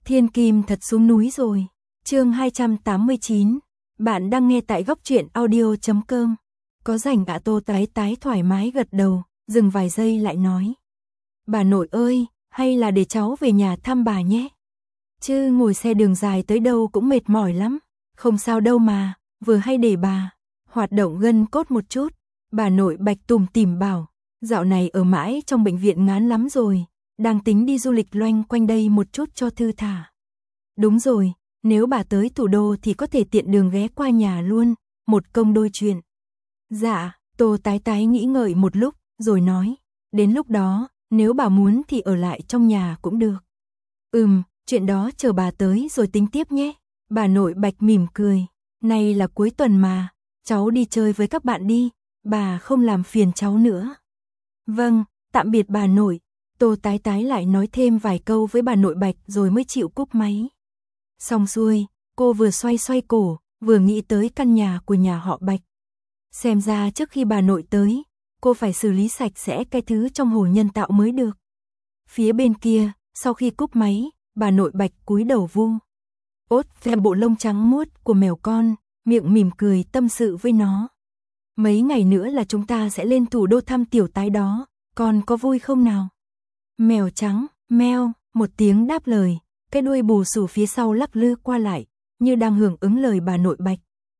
Thiên Kim thật xuống núi rồi. Chương 289. Bạn đang nghe tại góc truyện audio.com. Có rảnh ạ? Tô Tái Tái thoải mái gật đầu, dừng vài giây lại nói. Bà nội ơi, hay là để cháu về nhà thăm bà nhé. Chứ ngồi xe đường dài tới đâu cũng mệt mỏi lắm. Không sao đâu mà, vừa hay để bà hoạt động gân cốt một chút. Bà nội Bạch tủm tỉm bảo, dạo này ở mãi trong bệnh viện ngán lắm rồi, đang tính đi du lịch loanh quanh đây một chút cho thư thả. Đúng rồi, nếu bà tới thủ đô thì có thể tiện đường ghé qua nhà luôn, một công đôi chuyện. Dạ, Tô Tái Tái nghĩ ngợi một lúc, rồi nói, đến lúc đó, nếu bà muốn thì ở lại trong nhà cũng được. Chuyện đó chờ bà tới rồi tính tiếp nhé. Bà nội Bạch mỉm cười, nay là cuối tuần mà, cháu đi chơi với các bạn đi, bà không làm phiền cháu nữa. Vâng, tạm biệt bà nội. Tô Tái Tái lại nói thêm vài câu với bà nội Bạch rồi mới chịu cúp máy. Xong xuôi, cô vừa xoay xoay cổ, vừa nghĩ tới căn nhà của nhà họ Bạch. Xem ra trước khi bà nội tới, cô phải xử lý sạch sẽ cái thứ trong hồ nhân tạo mới được. Phía bên kia, sau khi cúp máy, bà nội Bạch cúi đầu vu ốt ve bộ lông trắng muốt của mèo con, miệng mỉm cười tâm sự với nó. Mấy ngày nữa là chúng ta sẽ lên thủ đô thăm tiểu tái đó, con có vui không nào? Mèo trắng, meo, một tiếng đáp lời, cái đuôi bù xù phía sau lắc lư qua lại, như đang hưởng ứng lời bà nội Bạch.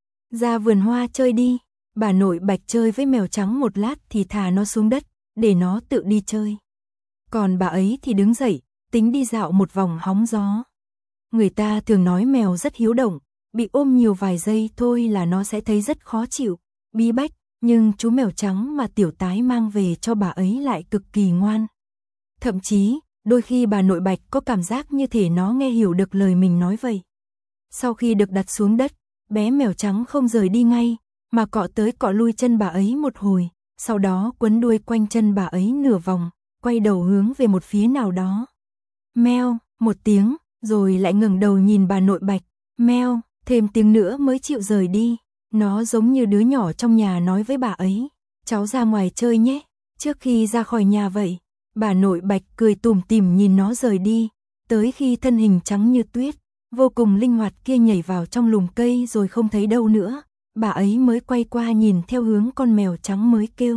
Ra vườn hoa chơi đi. Bà nội Bạch chơi với mèo trắng một lát thì thả nó xuống đất, để nó tự đi chơi. Còn bà ấy thì đứng dậy, tính đi dạo một vòng hóng gió. Người ta thường nói mèo rất hiếu động, bị ôm nhiều vài giây thôi là nó sẽ thấy rất khó chịu, bí bách, nhưng chú mèo trắng mà tiểu tái mang về cho bà ấy lại cực kỳ ngoan. Thậm chí, đôi khi bà nội Bạch có cảm giác như thể nó nghe hiểu được lời mình nói vậy. Sau khi được đặt xuống đất, bé mèo trắng không rời đi ngay, mà cọ tới cọ lui chân bà ấy một hồi, sau đó quấn đuôi quanh chân bà ấy nửa vòng, quay đầu hướng về một phía nào đó. Meo, một tiếng, rồi lại ngẩng đầu nhìn bà nội Bạch. Meo, thêm tiếng nữa mới chịu rời đi. Nó giống như đứa nhỏ trong nhà nói với bà ấy, cháu ra ngoài chơi nhé. Trước khi ra khỏi nhà vậy, bà nội Bạch cười tủm tỉm nhìn nó rời đi, tới khi thân hình trắng như tuyết, vô cùng linh hoạt kia nhảy vào trong lùm cây rồi không thấy đâu nữa. Bà ấy mới quay qua nhìn theo hướng con mèo trắng mới kêu.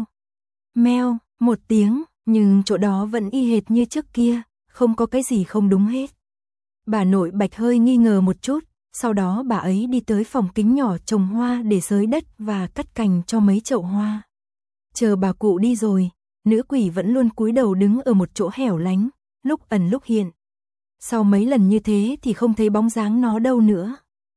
Meo, một tiếng, nhưng chỗ đó vẫn y hệt như trước kia, không có cái gì không đúng hết. Bà nội Bạch hơi nghi ngờ một chút, sau đó bà ấy đi tới phòng kính nhỏ trồng hoa để xới đất và cắt cành cho mấy chậu hoa. Chờ bà cụ đi rồi, nữ quỷ vẫn luôn cúi đầu đứng ở một chỗ hẻo lánh, lúc ẩn lúc hiện. Sau mấy lần như thế thì không thấy bóng dáng nó đâu nữa.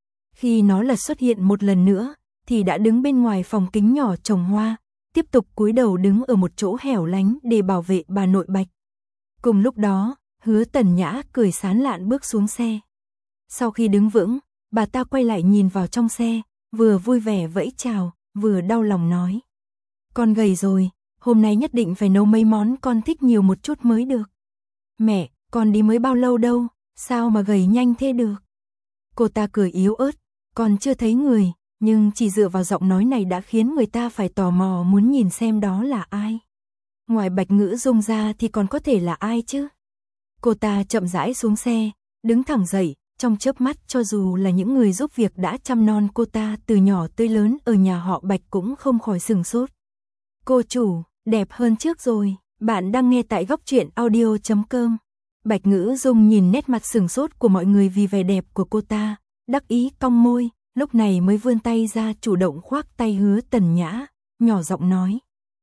Khi nó lật xuất hiện một lần nữa, thì đã đứng bên ngoài phòng kính nhỏ trồng hoa, tiếp tục cúi đầu đứng ở một chỗ hẻo lánh để bảo vệ bà nội Bạch. Cùng lúc đó, Hứa Tần Nhã cười sán lạn bước xuống xe. Sau khi đứng vững, bà ta quay lại nhìn vào trong xe, vừa vui vẻ vẫy chào, vừa đau lòng nói. Con gầy rồi, hôm nay nhất định phải nấu mấy món con thích nhiều một chút mới được. Mẹ, con đi mới bao lâu đâu, sao mà gầy nhanh thế được? Cô ta cười yếu ớt, con chưa thấy người, nhưng chỉ dựa vào giọng nói này đã khiến người ta phải tò mò muốn nhìn xem đó là ai. Ngoài Bạch Ngữ Dung ra thì còn có thể là ai chứ? Cô ta chậm rãi xuống xe, đứng thẳng dậy, trong chớp mắt cho dù là những người giúp việc đã chăm non cô ta từ nhỏ tới lớn ở nhà họ Bạch cũng không khỏi sửng sốt. Cô chủ, đẹp hơn trước rồi, bạn đang nghe tại góc truyện audio.com. Bạch Ngữ Dung nhìn nét mặt sửng sốt của mọi người vì vẻ đẹp của cô ta, đắc ý cong môi, lúc này mới vươn tay ra chủ động khoác tay Hứa Tần Nhã, nhỏ giọng nói.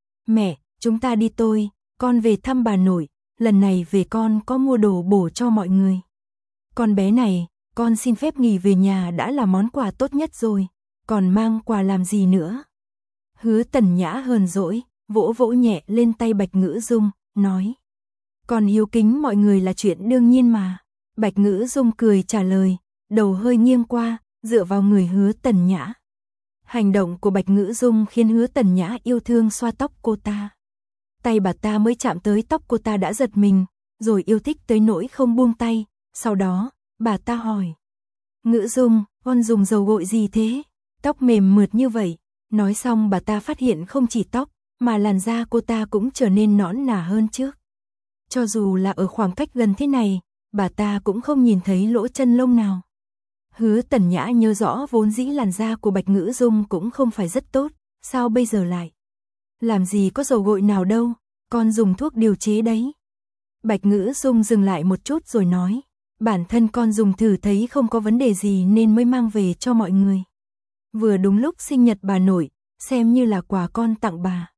Mẹ, chúng ta đi tôi, con về thăm bà nội, lần này về con có mua đồ bổ cho mọi người. Con bé này, con xin phép nghỉ về nhà đã là món quà tốt nhất rồi, còn mang quà làm gì nữa? Hứa Tần Nhã hờn dỗi, vỗ vỗ nhẹ lên tay Bạch Ngữ Dung, nói. Con hiếu kính mọi người là chuyện đương nhiên mà. Bạch Ngữ Dung cười trả lời, đầu hơi nghiêng qua, dựa vào người Hứa Tần Nhã. Hành động của Bạch Ngữ Dung khiến Hứa Tần Nhã yêu thương xoa tóc cô ta. Tay bà ta mới chạm tới tóc cô ta đã giật mình, rồi yêu thích tới nỗi không buông tay. Sau đó, bà ta hỏi. Ngữ Dung, con dùng dầu gội gì thế? Tóc mềm mượt như vậy. Nói xong bà ta phát hiện không chỉ tóc, mà làn da cô ta cũng trở nên nõn nà hơn trước. Cho dù là ở khoảng cách gần thế này, bà ta cũng không nhìn thấy lỗ chân lông nào. Hứa Tần Nhã nhớ rõ vốn dĩ làn da của Bạch Ngữ Dung cũng không phải rất tốt, sao bây giờ lại? Làm gì có dầu gội nào đâu, con dùng thuốc điều chế đấy. Bạch Ngữ Dung dừng lại một chút rồi nói, bản thân con dùng thử thấy không có vấn đề gì nên mới mang về cho mọi người. Vừa đúng lúc sinh nhật bà nội, xem như là quà con tặng bà.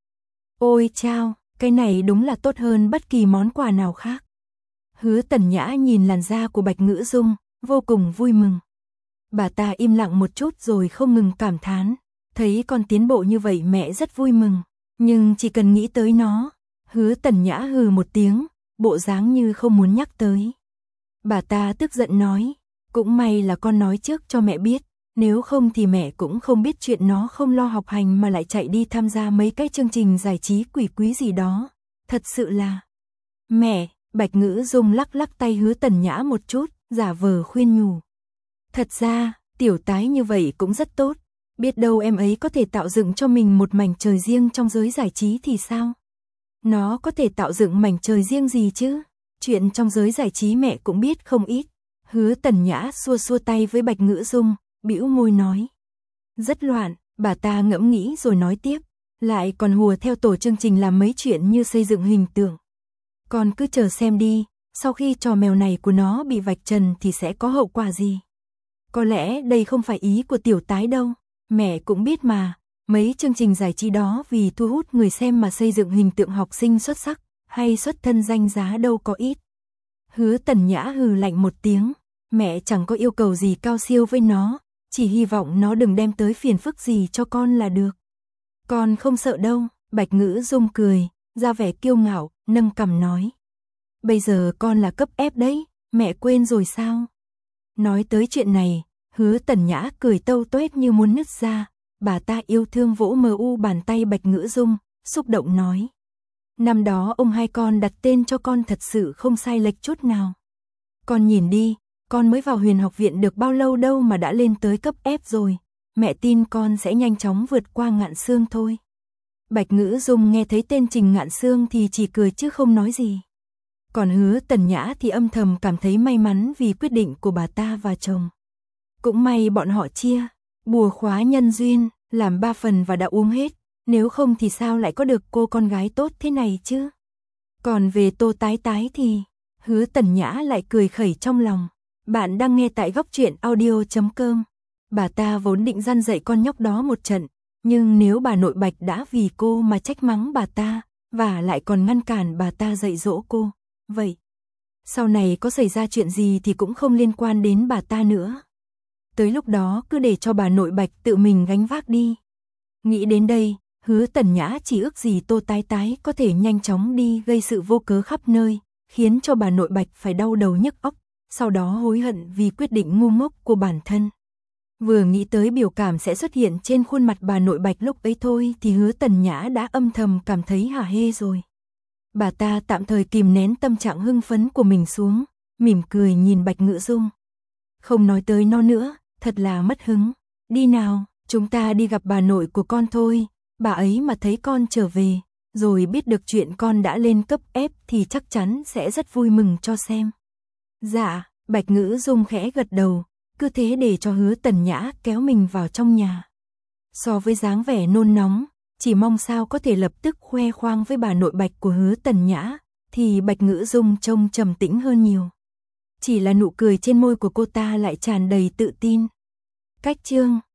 Ôi chao, cái này đúng là tốt hơn bất kỳ món quà nào khác. Hứa Tần Nhã nhìn làn da của Bạch Ngữ Dung, vô cùng vui mừng. Bà ta im lặng một chút rồi không ngừng cảm thán, thấy con tiến bộ như vậy mẹ rất vui mừng, nhưng chỉ cần nghĩ tới nó, Hứa Tần Nhã hừ một tiếng, bộ dáng như không muốn nhắc tới. Bà ta tức giận nói, cũng may là con nói trước cho mẹ biết, nếu không thì mẹ cũng không biết chuyện nó không lo học hành mà lại chạy đi tham gia mấy cái chương trình giải trí quỷ quý gì đó, thật sự là... Mẹ, Bạch Ngữ Dung lắc lắc tay Hứa Tần Nhã một chút, giả vờ khuyên nhủ. Thật ra, tiểu tái như vậy cũng rất tốt, biết đâu em ấy có thể tạo dựng cho mình một mảnh trời riêng trong giới giải trí thì sao? Nó có thể tạo dựng mảnh trời riêng gì chứ? Chuyện trong giới giải trí mẹ cũng biết không ít. Hứa Tần Nhã xua xua tay với Bạch Ngữ Dung, bĩu môi nói. Rất loạn, bà ta ngẫm nghĩ rồi nói tiếp, lại còn hùa theo tổ chương trình làm mấy chuyện như xây dựng hình tượng. Con cứ chờ xem đi, sau khi trò mèo này của nó bị vạch trần thì sẽ có hậu quả gì? Có lẽ đây không phải ý của tiểu tái đâu, mẹ cũng biết mà, mấy chương trình giải trí đó vì thu hút người xem mà xây dựng hình tượng học sinh xuất sắc, hay xuất thân danh giá đâu có ít. Hứa Tần Nhã hừ lạnh một tiếng, mẹ chẳng có yêu cầu gì cao siêu với nó, chỉ hy vọng nó đừng đem tới phiền phức gì cho con là được. Con không sợ đâu, Bạch Ngữ Dung cười, ra vẻ kiêu ngạo, nâng cằm nói. Bây giờ con là cấp ép đấy, mẹ quên rồi sao? Nói tới chuyện này, Hứa Tần Nhã cười tâu tuét như muốn nứt ra, bà ta yêu thương vỗ mờ u bàn tay Bạch Ngữ Dung, xúc động nói. Năm đó ông hai con đặt tên cho con thật sự không sai lệch chút nào. Con nhìn đi, con mới vào Huyền Học Viện được bao lâu đâu mà đã lên tới cấp F rồi, mẹ tin con sẽ nhanh chóng vượt qua Ngạn Sương thôi. Bạch Ngữ Dung nghe thấy tên Trình Ngạn Sương thì chỉ cười chứ không nói gì. Còn Hứa Tần Nhã thì âm thầm cảm thấy may mắn vì quyết định của bà ta và chồng. Cũng may bọn họ chia, bùa khóa nhân duyên, làm 3 phần và đã uống hết, nếu không thì sao lại có được cô con gái tốt thế này chứ. Còn về Tô Tái Tái thì, Hứa Tần Nhã lại cười khẩy trong lòng. Bạn đang nghe tại Góc Truyện Audio.com. Bà ta vốn định răn dạy con nhóc đó một trận, nhưng nếu bà nội Bạch đã vì cô mà trách mắng bà ta, và lại còn ngăn cản bà ta dạy dỗ cô, vậy sau này có xảy ra chuyện gì thì cũng không liên quan đến bà ta nữa. Tới lúc đó cứ để cho bà nội Bạch tự mình gánh vác đi. Nghĩ đến đây, Hứa Tần Nhã chỉ ước gì Tô Tái Tái có thể nhanh chóng đi gây sự vô cớ khắp nơi, khiến cho bà nội Bạch phải đau đầu nhức óc, sau đó hối hận vì quyết định ngu ngốc của bản thân. Vừa nghĩ tới biểu cảm sẽ xuất hiện trên khuôn mặt bà nội Bạch lúc ấy thôi thì Hứa Tần Nhã đã âm thầm cảm thấy hả hê rồi. Bà ta tạm thời kìm nén tâm trạng hưng phấn của mình xuống, mỉm cười nhìn Bạch Ngữ Dung. Không nói tới nó nữa, thật là mất hứng. Đi nào, chúng ta đi gặp bà nội của con thôi, bà ấy mà thấy con trở về, rồi biết được chuyện con đã lên cấp F thì chắc chắn sẽ rất vui mừng cho xem. Dạ, Bạch Ngữ Dung khẽ gật đầu, cứ thế để cho Hứa Tần Nhã kéo mình vào trong nhà. So với dáng vẻ nôn nóng, chỉ mong sao có thể lập tức khoe khoang với bà nội Bạch của Hứa Tần Nhã, thì Bạch Ngữ Dung trông trầm tĩnh hơn nhiều. Chỉ là nụ cười trên môi của cô ta lại tràn đầy tự tin. Cách chương